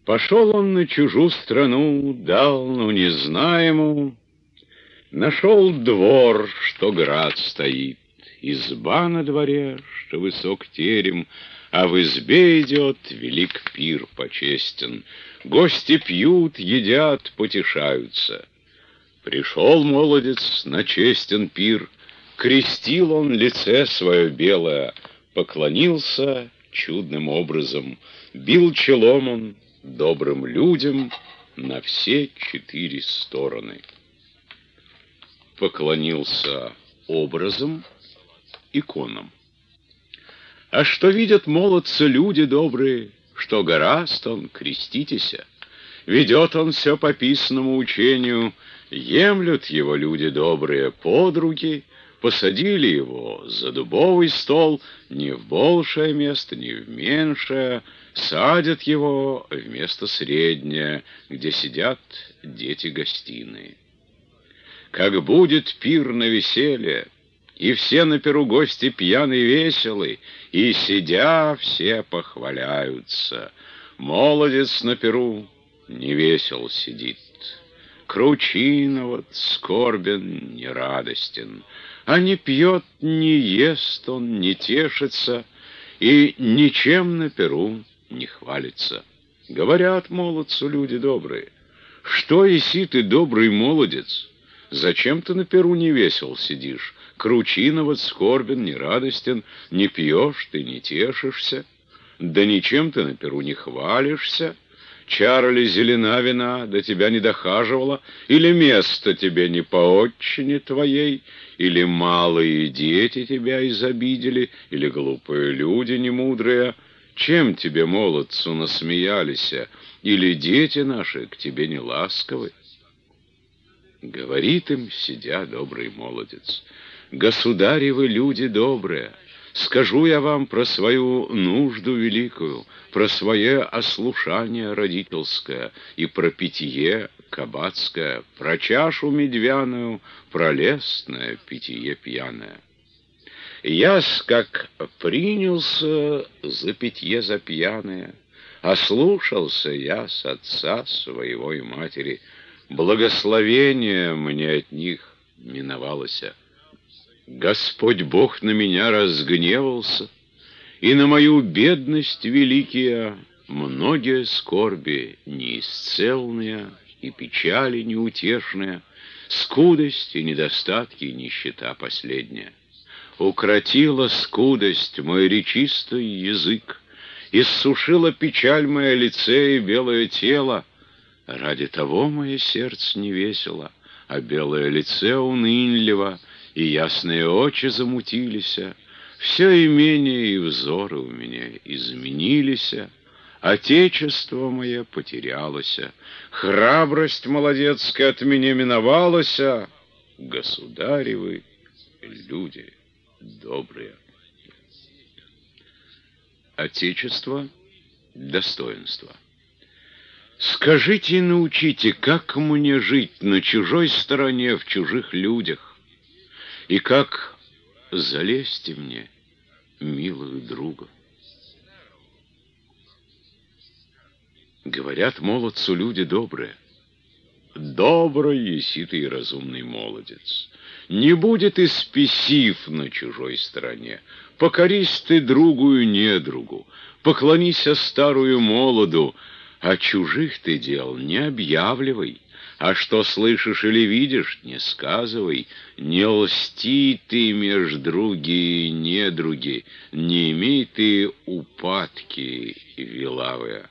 Пошел он на чужую страну, давно не знаему, нашел двор, что град стоит, изба на дворе, что высок терем, а в избе идет велик пир почестен. Гости пьют, едят, потешаются. Пришел молодец на честен пир, крестил он лице свое белое, поклонился чудным образом, бил челом он добрым людям на все 4 стороны. Поклонился образом, иконам. А что видят молодцы люди добрые, что гораст он, креститеся, ведет он все по писанному учению, емлют его люди добрые под руки, посадили его за дубовый стол, не в большее место, не в меньшее, садят его в место среднее, где сидят дети гостиные. Как будет пир на веселье, и все на пиру гости пьяны веселы, и, сидя, все похваляются. Молодец на пиру не весел сидит, кручиноват, скорбен, нерадостен, а не пьет, не ест он, не тешится, и ничем на пиру не хвалится. Говорят молодцу люди добрые: что еси ты, добрый молодец, зачем ты на пиру не весел сидишь, кручиноват, скорбен, нерадостен, не пьешь ты, не тешишься, да ничем ты на пиру не хвалишься? Чара ли зелена вина, да тебя не дохаживала, или место тебе не по отчине твоей, или малые дети тебя изобидели, или глупые люди немудрые? Чем тебе, молодцу, насмеялись, или дети наши к тебе не ласковы? Говорит им, сидя, добрый молодец: государи вы, люди добрые, скажу я вам про свою нужду великую, про свое ослушание родительское и про питье кабацкое, про чашу медвяную, про лестное питье пьяное. Я-с как принялся за питье за пьяное, ослушался я с отца своего и матери, благословение мне от них миновалося. Господь Бог на меня разгневался, и на мою бедность великие многие скорби неисцелные и печали неутешные, скудость и недостатки и нищета последняя. Укротила скудость мой речистый язык, иссушила печаль мое лице и белое тело. Ради того мое сердце не весело, а белое лице унынливо, и ясные очи замутились. Все имение и взоры у меня изменились, отечество мое потерялось, храбрость молодецкая от меня миновалась. Государевы люди добрые. Отечество, достоинство. Скажите и научите, как мне жить на чужой стороне, в чужих людях, и как залезьте мне милую друга. Говорят молодцу люди добрые: добрый еси ты и разумный молодец, не будет и спесив на чужой стороне, покорись ты другую недругу, поклонися старую молоду, а чужих ты дел не объявливай, а что слышишь или видишь, не сказывай, не льсти ты меж други и недруги, не имей ты упадки вилавые.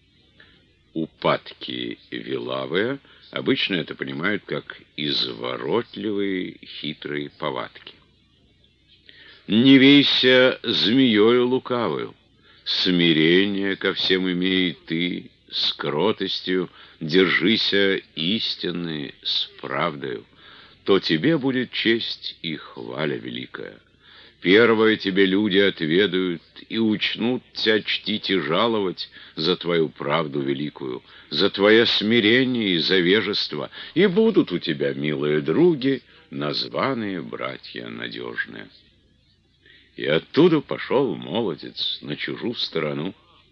Упадки вилавые обычно это понимают как изворотливые хитрые повадки. Не вейся змеёю лукавою, смирение ко всем имей ты, с кротостью держися истины с правдою, то тебе будет честь и хваля великая. Первое тебе люди отведают и учнут тебя чтить и жаловать за твою правду великую, за твое смирение и за вежество, и будут у тебя милые други, названные братья надежные. И оттуда пошел молодец на чужую сторону,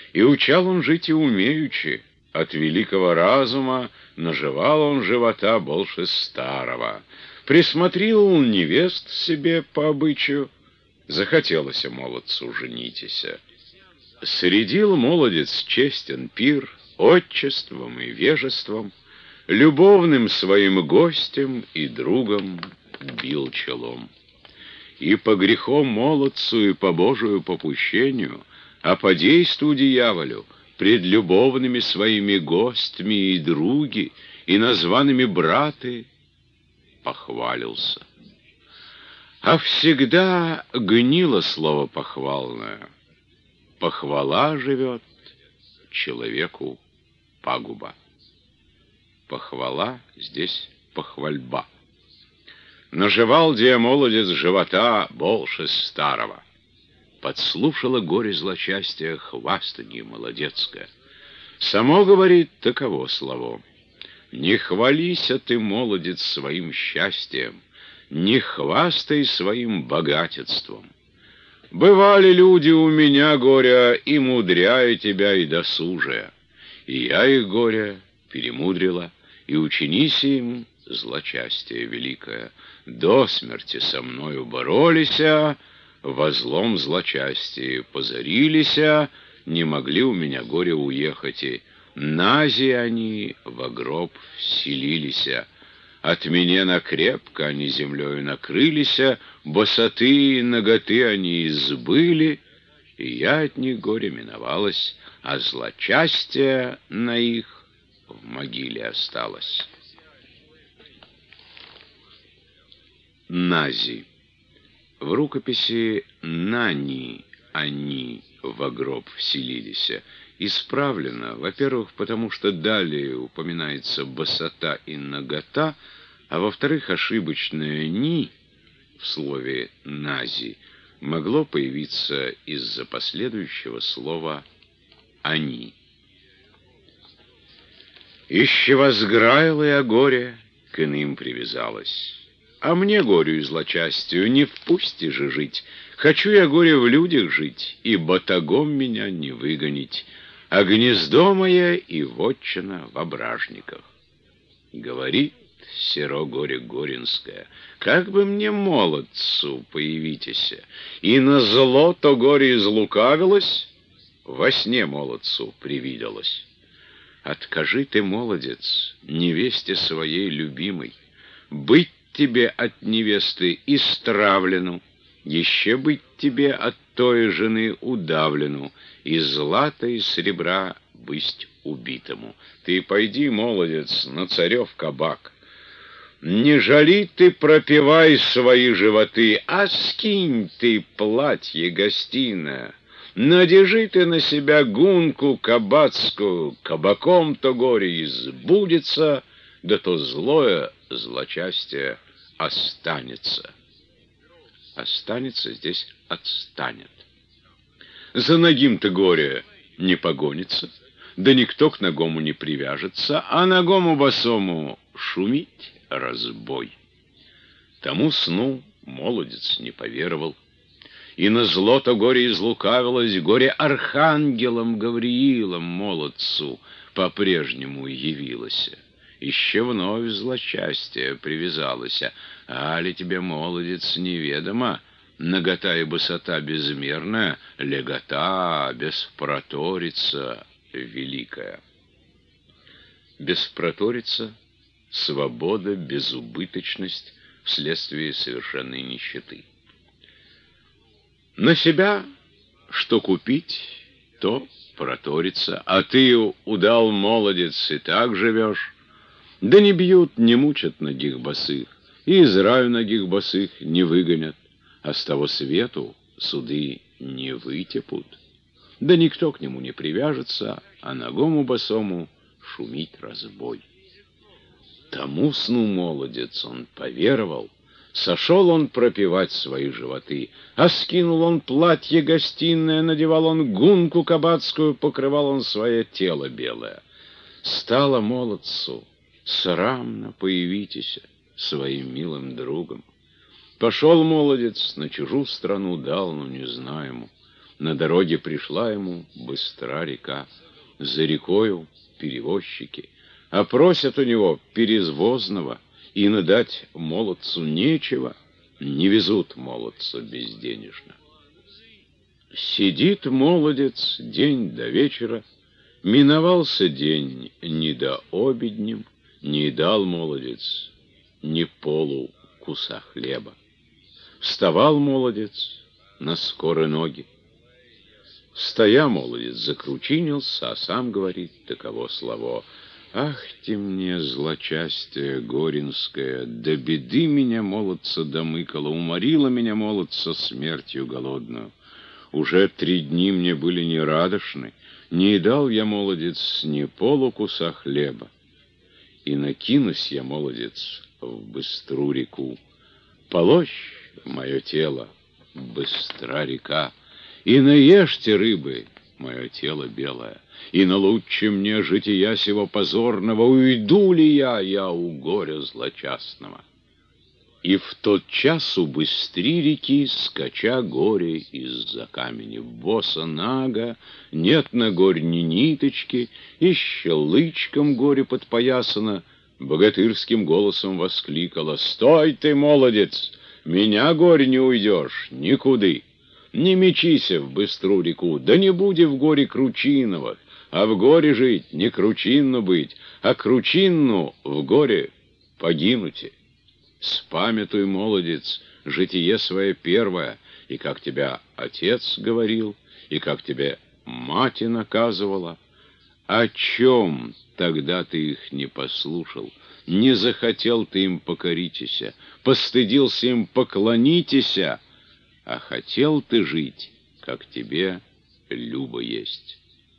И учал он жить и умеючи. От великого разума наживал он живота больше старого. Присмотрел он невест себе по обычаю. Захотелось молодцу женитеся. Средил молодец честен пир, отчеством и вежеством, любовным своим гостем и другом бил челом. И по грехам молодцу, и по Божию попущению, а по действу дьяволю, пред любовными своими гостями и други, и названными браты, похвалился. А всегда гнило слово похвальное. Похвала живет человеку пагуба. Похвала здесь похвальба. Наживал молодец живота больше старого. Подслушала горе злочастия хвастанье молодецкое. Само говорит таково слово: не хвалися ты, молодец, своим счастьем, не хвастай своим богатством. Бывали люди у меня горя, и мудряя тебя, и досужая. И я их горя перемудрила, и учинись им злочастие великое. До смерти со мною боролися, во злом злочастии позорилися, не могли у меня горе уехать, и нази они во гроб вселилися. От меня накрепко они землею накрылися, босоты и наготы они избыли, и я от них горе миновалась, а злочастие на их в могиле осталось. Нази. В рукописи «Нани» они во гроб вселилися. Исправлено, во-первых, потому что далее упоминается босота и нагота, а во-вторых, ошибочное «ни» в слове «нази» могло появиться из-за последующего слова «они». «Ище возграила я горе, к иным привязалась. А мне, горю и злочастию, не впусти же жить. Хочу я, горе, в людях жить, и батагом меня не выгонить, а гнездо мое и вотчина в ображниках». Говорит серо горе горинское: как бы мне, молодцу, появитеся, и на зло то горе излукавилось, во сне молодцу привиделось. Откажи ты, молодец, невесте своей любимой, быть тебе от невесты истравлену, еще быть тебе от той жены удавлену, и злата и сребра быть убитому. Ты пойди, молодец, на царев кабак. Не жали ты, пропивай свои животы, а скинь ты платье гостиное. Надежи ты на себя гунку кабацкую, кабаком-то горе избудется, да то злое злочастие останется. Останется здесь отстанет. За нагим-то горе не погонится, да никто к нагому не привяжется, а нагому босому шумить разбой. Тому сну молодец не поверовал, и на зло-то горе излукавилось, горе архангелом Гавриилом молодцу по-прежнему явилось. Еще вновь злочастие привязалось, а ли тебе, молодец, неведомо, нагота и босота безмерная, легота беспроторица великая. Беспроторица — свобода, безубыточность вследствие совершенной нищеты. На себя что купить, то проторится, а ты, удал молодец, и так живешь. Да не бьют, не мучат ногих босых, и из раю ногих босых не выгонят, а с того свету суды не вытепут. Да никто к нему не привяжется, а ногому босому шумит разбой. Тому сну молодец он поверовал, сошел он пропивать свои животы, а скинул он платье гостиное, надевал он гунку кабацкую, покрывал он свое тело белое. Стало молодцу срамно появитеся своим милым другом. Пошел молодец на чужую страну, дал, но не знаему. На дороге пришла ему быстра река. За рекою перевозчики, а просят у него перезвозного, и надать молодцу нечего, не везут молодца безденежно. Сидит молодец день до вечера, миновался день не до обеднем, не дал молодец ни полу куса хлеба. Вставал молодец на скорые ноги. Стоя, молодец, закручинился, а сам говорит таково слово: «Ах ты мне, злочастие горинское, до беды меня, молодца, домыкала, уморила меня, молодца, смертью голодную. Уже 3 дни мне были нерадошны, не дал я, молодец, ни полукуса хлеба. И накинусь я, молодец, в быстру реку. Полощь мое тело, быстра река, и наешьте рыбы, мое тело белое, и налучше мне жития сего позорного, уйду ли я у горя злочастного». И в тот час у быстри реки, скача горе из-за камени, боса нага, нет на горе ни ниточки, и щелычком горе подпоясано, богатырским голосом воскликала: «Стой ты, молодец! Меня, горе, не уйдешь никуды! Не мечися в быстру реку, да не буди в горе кручиновых, а в горе жить, не кручинно быть, а кручинну в горе погинуте. Спамятуй, молодец, житие свое первое, и как тебя отец говорил, и как тебе мать наказывала. О чем тогда ты их не послушал? Не захотел ты им покоритеся, постыдился им поклонитеся, а хотел ты жить, как тебе любо есть.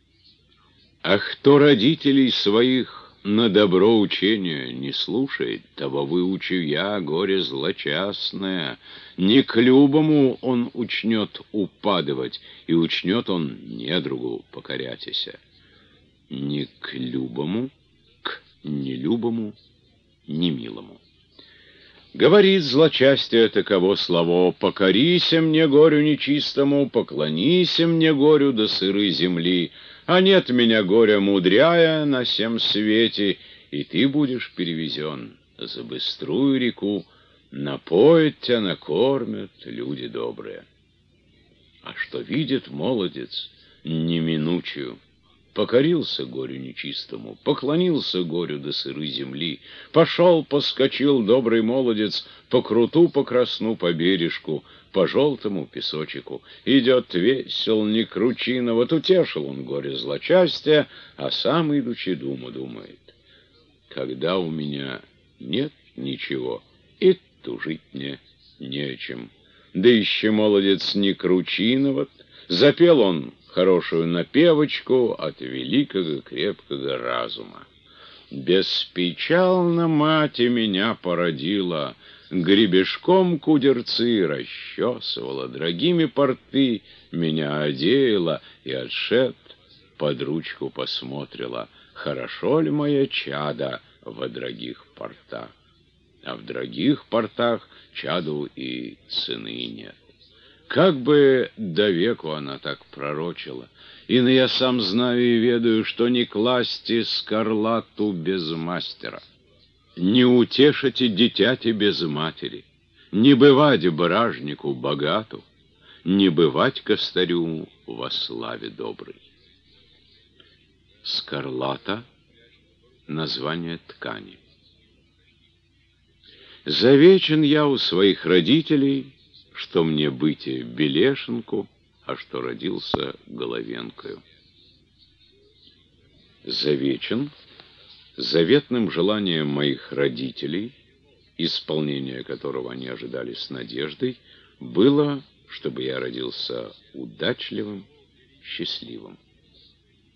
А кто родителей своих на добро учения не слушает, того выучу я, горе злочастное. Не к любому он учнет упадывать, и учнет он недругу покорятися. Не к любому, к нелюбому, немилому. Говорит злочастие таково слово: «Покорися мне, горю нечистому, поклонися мне, горю до сырой земли, а нет меня, горя мудряя, на сем свете, и ты будешь перевезен за быструю реку, напоят тебя, накормят люди добрые». А что видит молодец неминучую? Покорился горю нечистому, поклонился горю до сырой земли, пошел, поскочил добрый молодец по круту, по красну, по бережку, по желтому песочку. Идет весел, не кручина, вот утешил он горе злочастия, а сам, идучи, думает: когда у меня нет ничего, и тужить мне не о чем. Да еще молодец не кручиноват, запел он хорошую напевочку от великого крепкого разума. «Беспечально мать меня породила, гребешком кудерцы расчесывала, дорогими порты меня одеяла, и отшед под ручку посмотрела, хорошо ли моя чада во дорогих портах. А в дорогих портах чаду и цены нет». Как бы до веку она так пророчила, и я сам знаю и ведаю, что не класти скарлату без мастера, не утешите дитяти без матери, не бывать бражнику богату, не бывать костарю во славе доброй. Скарлата — название ткани. Завечен я у своих родителей, что мне быть белешенку, а что родился головенкою. Завечен заветным желанием моих родителей, исполнение которого они ожидали с надеждой, было, чтобы я родился удачливым, счастливым.